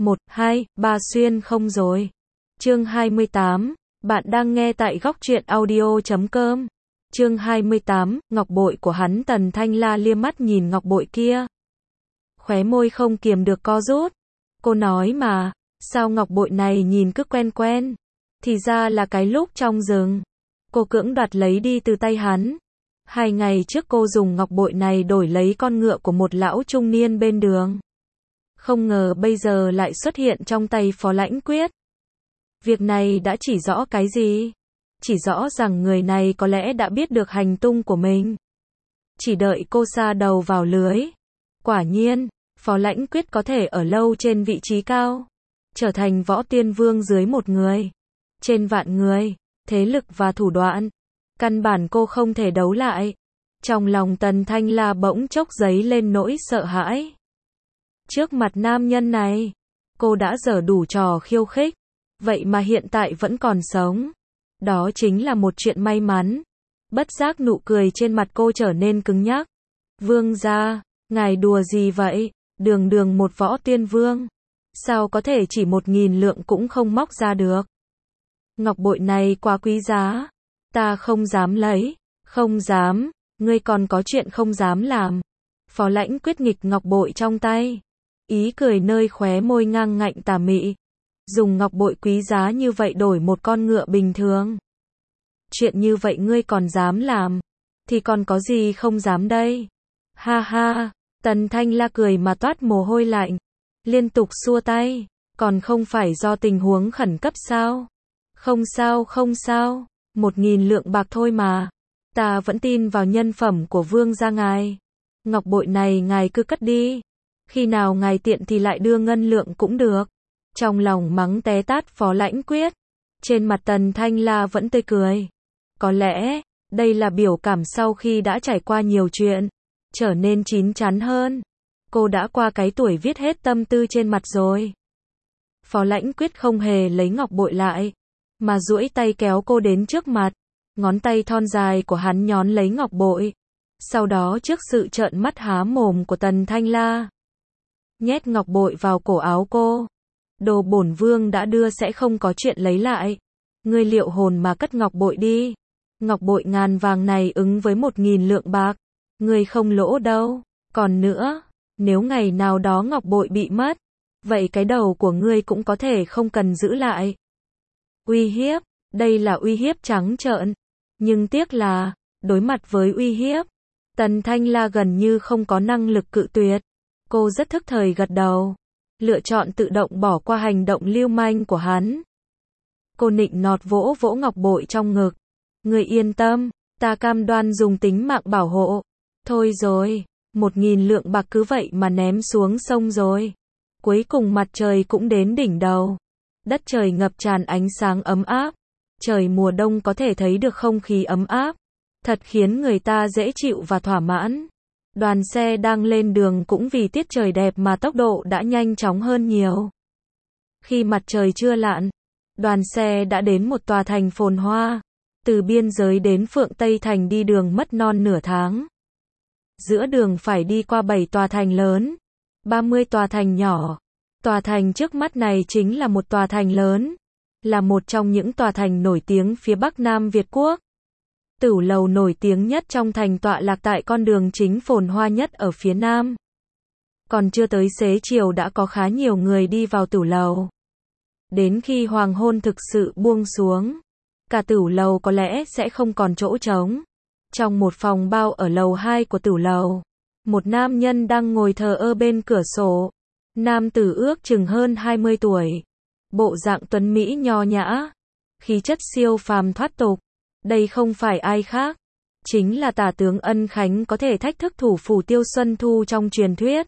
1, 2, 3 xuyên không rồi. Chương 28, bạn đang nghe tại góc truyện audio.com. Chương 28, ngọc bội của hắn. Tần Thanh La liếc mắt nhìn ngọc bội kia. Khóe môi không kiềm được co rút. Cô nói mà, sao ngọc bội này nhìn cứ quen quen. Thì ra là cái lúc trong rừng. Cô cưỡng đoạt lấy đi từ tay hắn. 2 ngày trước cô dùng ngọc bội này đổi lấy con ngựa của một lão trung niên bên đường. Không ngờ bây giờ lại xuất hiện trong tay Phó Lãnh Quyết. Việc này đã chỉ rõ cái gì? Chỉ rõ rằng người này có lẽ đã biết được hành tung của mình. Chỉ đợi cô sa đầu vào lưới. Quả nhiên, Phó Lãnh Quyết có thể ở lâu trên vị trí cao. Trở thành võ tiên vương dưới một người. Trên vạn người, thế lực và thủ đoạn. Căn bản cô không thể đấu lại. Trong lòng Tần Thanh La bỗng chốc dấy lên nỗi sợ hãi. Trước mặt nam nhân này, cô đã dở đủ trò khiêu khích. Vậy mà hiện tại vẫn còn sống. Đó chính là một chuyện may mắn. Bất giác nụ cười trên mặt cô trở nên cứng nhắc. Vương gia, ngài đùa gì vậy? Đường đường một võ tiên vương. Sao có thể chỉ 1000 lượng cũng không móc ra được? Ngọc bội này quá quý giá. Ta không dám lấy. Không dám, ngươi còn có chuyện không dám làm. Phó Lãnh Quyết nghịch ngọc bội trong tay. Ý cười nơi khóe môi ngang ngạnh tà mị. Dùng ngọc bội quý giá như vậy đổi một con ngựa bình thường. Chuyện như vậy ngươi còn dám làm. Thì còn có gì không dám đây? Ha ha, Tần Thanh La cười mà toát mồ hôi lạnh. Liên tục xua tay. Còn không phải do tình huống khẩn cấp sao? Không sao không sao. 1000 lượng bạc thôi mà. Ta vẫn tin vào nhân phẩm của vương gia ngài. Ngọc bội này ngài cứ cất đi. Khi nào ngài tiện thì lại đưa ngân lượng cũng được. Trong lòng mắng té tát Phó Lãnh Quyết. Trên mặt Tần Thanh La vẫn tươi cười. Có lẽ, đây là biểu cảm sau khi đã trải qua nhiều chuyện. Trở nên chín chắn hơn. Cô đã qua cái tuổi viết hết tâm tư trên mặt rồi. Phó Lãnh Quyết không hề lấy ngọc bội lại. Mà duỗi tay kéo cô đến trước mặt. Ngón tay thon dài của hắn nhón lấy ngọc bội. Sau đó trước sự trợn mắt há mồm của Tần Thanh La. Nhét ngọc bội vào cổ áo cô. Đồ bổn vương đã đưa sẽ không có chuyện lấy lại. Ngươi liệu hồn mà cất ngọc bội đi. Ngọc bội ngàn vàng này ứng với 1000 lượng bạc. Ngươi không lỗ đâu. Còn nữa, nếu ngày nào đó ngọc bội bị mất, vậy cái đầu của ngươi cũng có thể không cần giữ lại. Uy hiếp, đây là uy hiếp trắng trợn. Nhưng tiếc là, đối mặt với uy hiếp, Tần Thanh La gần như không có năng lực cự tuyệt. Cô rất thức thời gật đầu. Lựa chọn tự động bỏ qua hành động lưu manh của hắn. Cô nịnh nọt vỗ vỗ ngọc bội trong ngực. Ngươi yên tâm, ta cam đoan dùng tính mạng bảo hộ. Thôi rồi, 1000 lượng bạc cứ vậy mà ném xuống sông rồi. Cuối cùng mặt trời cũng đến đỉnh đầu. Đất trời ngập tràn ánh sáng ấm áp. Trời mùa đông có thể thấy được không khí ấm áp. Thật khiến người ta dễ chịu và thỏa mãn. Đoàn xe đang lên đường cũng vì tiết trời đẹp mà tốc độ đã nhanh chóng hơn nhiều. Khi mặt trời chưa lặn, đoàn xe đã đến một tòa thành phồn hoa. Từ biên giới đến Phượng Tây Thành đi đường mất non nửa tháng. Giữa đường phải đi qua 7 tòa thành lớn, 30 tòa thành nhỏ. Tòa thành trước mắt này chính là một tòa thành lớn. Là một trong những tòa thành nổi tiếng phía Bắc Nam Việt Quốc. Tửu lầu nổi tiếng nhất trong thành tọa lạc tại con đường chính phồn hoa nhất ở phía Nam. Còn chưa tới xế chiều đã có khá nhiều người đi vào tửu lầu. Đến khi hoàng hôn thực sự buông xuống, cả tửu lầu có lẽ sẽ không còn chỗ trống. Trong một phòng bao ở lầu 2 của tửu lầu, một nam nhân đang ngồi thờ ơ bên cửa sổ. Nam tử ước chừng hơn 20 tuổi. Bộ dạng tuấn mỹ nho nhã. Khí chất siêu phàm thoát tục. Đây không phải ai khác. Chính là tả tướng Ân Khánh có thể thách thức thủ phủ Tiêu Xuân Thu trong truyền thuyết.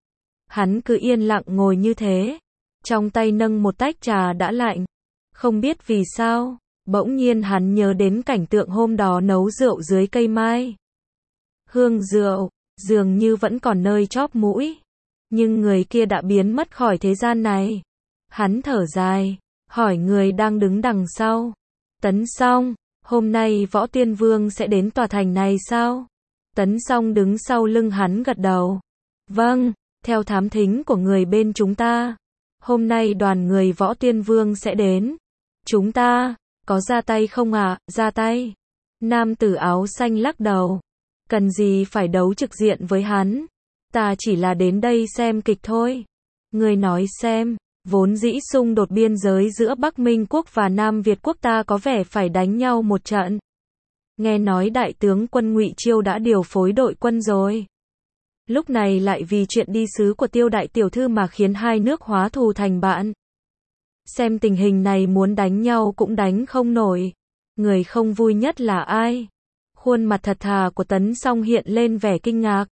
Hắn cứ yên lặng ngồi như thế. Trong tay nâng một tách trà đã lạnh. Không biết vì sao, bỗng nhiên hắn nhớ đến cảnh tượng hôm đó nấu rượu dưới cây mai. Hương rượu, dường như vẫn còn nơi chóp mũi. Nhưng người kia đã biến mất khỏi thế gian này. Hắn thở dài, hỏi người đang đứng đằng sau. Tấn Song, hôm nay võ tiên vương sẽ đến tòa thành này sao? Tấn Song đứng sau lưng hắn gật đầu. Vâng, theo thám thính của người bên chúng ta. Hôm nay đoàn người Võ Tiên Vương sẽ đến. Chúng ta, có ra tay không ạ? Ra tay. Nam tử áo xanh lắc đầu. Cần gì phải đấu trực diện với hắn? Ta chỉ là đến đây xem kịch thôi. Ngươi nói xem, vốn dĩ xung đột biên giới giữa Bắc Minh quốc và Nam Việt quốc ta có vẻ phải đánh nhau một trận. Nghe nói đại tướng quân Ngụy Chiêu đã điều phối đội quân rồi. Lúc này lại vì chuyện đi sứ của Tiêu đại tiểu thư mà khiến hai nước hóa thù thành bạn. Xem tình hình này muốn đánh nhau cũng đánh không nổi. Người không vui nhất là ai? Khuôn mặt thật thà của Tấn Song hiện lên vẻ kinh ngạc.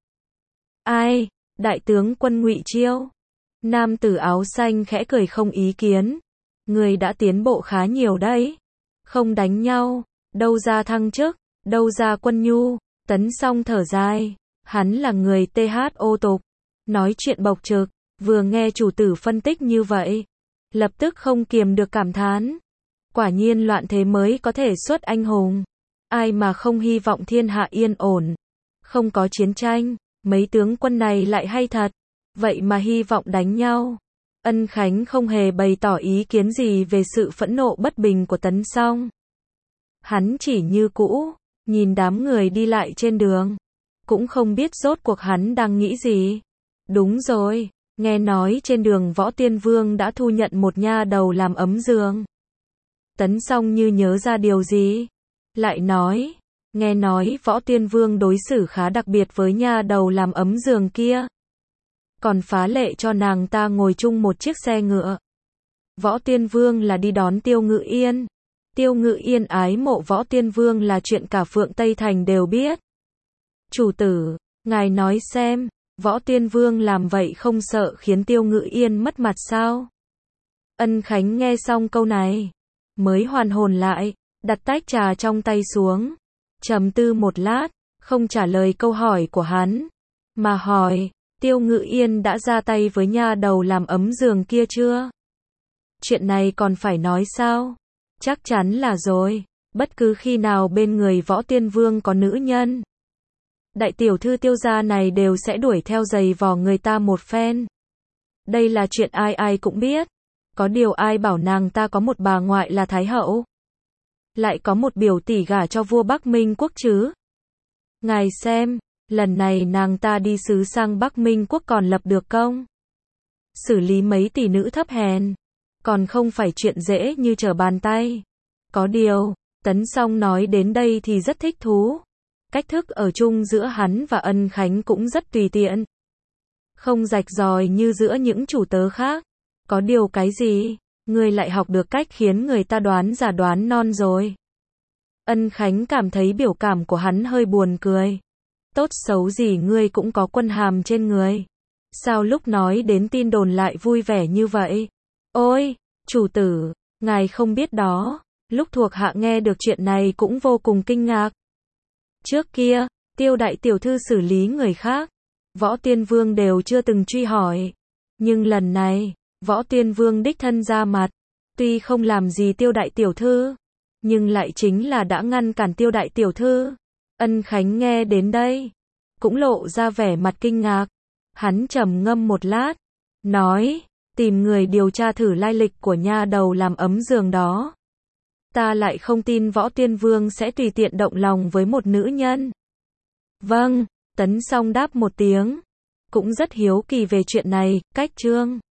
Ai? Đại tướng quân Ngụy Chiêu. Nam tử áo xanh khẽ cười không ý kiến. Người đã tiến bộ khá nhiều đấy. Không đánh nhau, đâu ra thăng chức, đâu ra quân nhu. Tấn Song thở dài. Hắn là người THO tục. Nói chuyện bộc trực, vừa nghe chủ tử phân tích như vậy. Lập tức không kiềm được cảm thán. Quả nhiên loạn thế mới có thể xuất anh hùng. Ai mà không hy vọng thiên hạ yên ổn. Không có chiến tranh, mấy tướng quân này lại hay thật. Vậy mà hy vọng đánh nhau. Ân Khánh không hề bày tỏ ý kiến gì về sự phẫn nộ bất bình của Tấn Song. Hắn chỉ như cũ, nhìn đám người đi lại trên đường. Cũng không biết rốt cuộc hắn đang nghĩ gì. Đúng rồi, nghe nói trên đường Võ Tiên Vương đã thu nhận một nha đầu làm ấm giường. Tấn Song như nhớ ra điều gì. Lại nói, nghe nói Võ Tiên Vương đối xử khá đặc biệt với nha đầu làm ấm giường kia. Còn phá lệ cho nàng ta ngồi chung một chiếc xe ngựa. Võ Tiên Vương là đi đón Tiêu Ngự Yên. Tiêu Ngự Yên ái mộ Võ Tiên Vương là chuyện cả Phượng Tây Thành đều biết. Chủ tử, ngài nói xem, Võ Tiên Vương làm vậy không sợ khiến Tiêu Ngự Yên mất mặt sao? Ân Khánh nghe xong câu này, mới hoàn hồn lại, đặt tách trà trong tay xuống, trầm tư một lát, không trả lời câu hỏi của hắn, mà hỏi, Tiêu Ngự Yên đã ra tay với nha đầu làm ấm giường kia chưa? Chuyện này còn phải nói sao? Chắc chắn là rồi, bất cứ khi nào bên người Võ Tiên Vương có nữ nhân, đại tiểu thư Tiêu gia này đều sẽ đuổi theo giày vò người ta một phen. Đây là chuyện ai ai cũng biết. Có điều ai bảo nàng ta có một bà ngoại là Thái Hậu. Lại có một biểu tỷ gả cho vua Bắc Minh quốc chứ. Ngài xem, lần này nàng ta đi sứ sang Bắc Minh quốc còn lập được công. Xử lý mấy tỷ nữ thấp hèn. Còn không phải chuyện dễ như trở bàn tay. Có điều, Tấn Song nói đến đây thì rất thích thú. Cách thức ở chung giữa hắn và Ân Khánh cũng rất tùy tiện. Không rạch ròi như giữa những chủ tớ khác. Có điều cái gì, ngươi lại học được cách khiến người ta đoán già đoán non rồi. Ân Khánh cảm thấy biểu cảm của hắn hơi buồn cười. Tốt xấu gì ngươi cũng có quân hàm trên người. Sao lúc nói đến tin đồn lại vui vẻ như vậy? Ôi, chủ tử, ngài không biết đó. Lúc thuộc hạ nghe được chuyện này cũng vô cùng kinh ngạc. Trước kia, Tiêu đại tiểu thư xử lý người khác, Võ Tiên Vương đều chưa từng truy hỏi. Nhưng lần này, Võ Tiên Vương đích thân ra mặt, tuy không làm gì Tiêu đại tiểu thư, nhưng lại chính là đã ngăn cản Tiêu đại tiểu thư. Ân Khánh nghe đến đây, cũng lộ ra vẻ mặt kinh ngạc. Hắn trầm ngâm một lát, nói, tìm người điều tra thử lai lịch của nha đầu làm ấm giường đó. Ta lại không tin Võ Tiên Vương sẽ tùy tiện động lòng với một nữ nhân. Vâng, Tấn Song đáp một tiếng. Cũng rất hiếu kỳ về chuyện này, cách trương.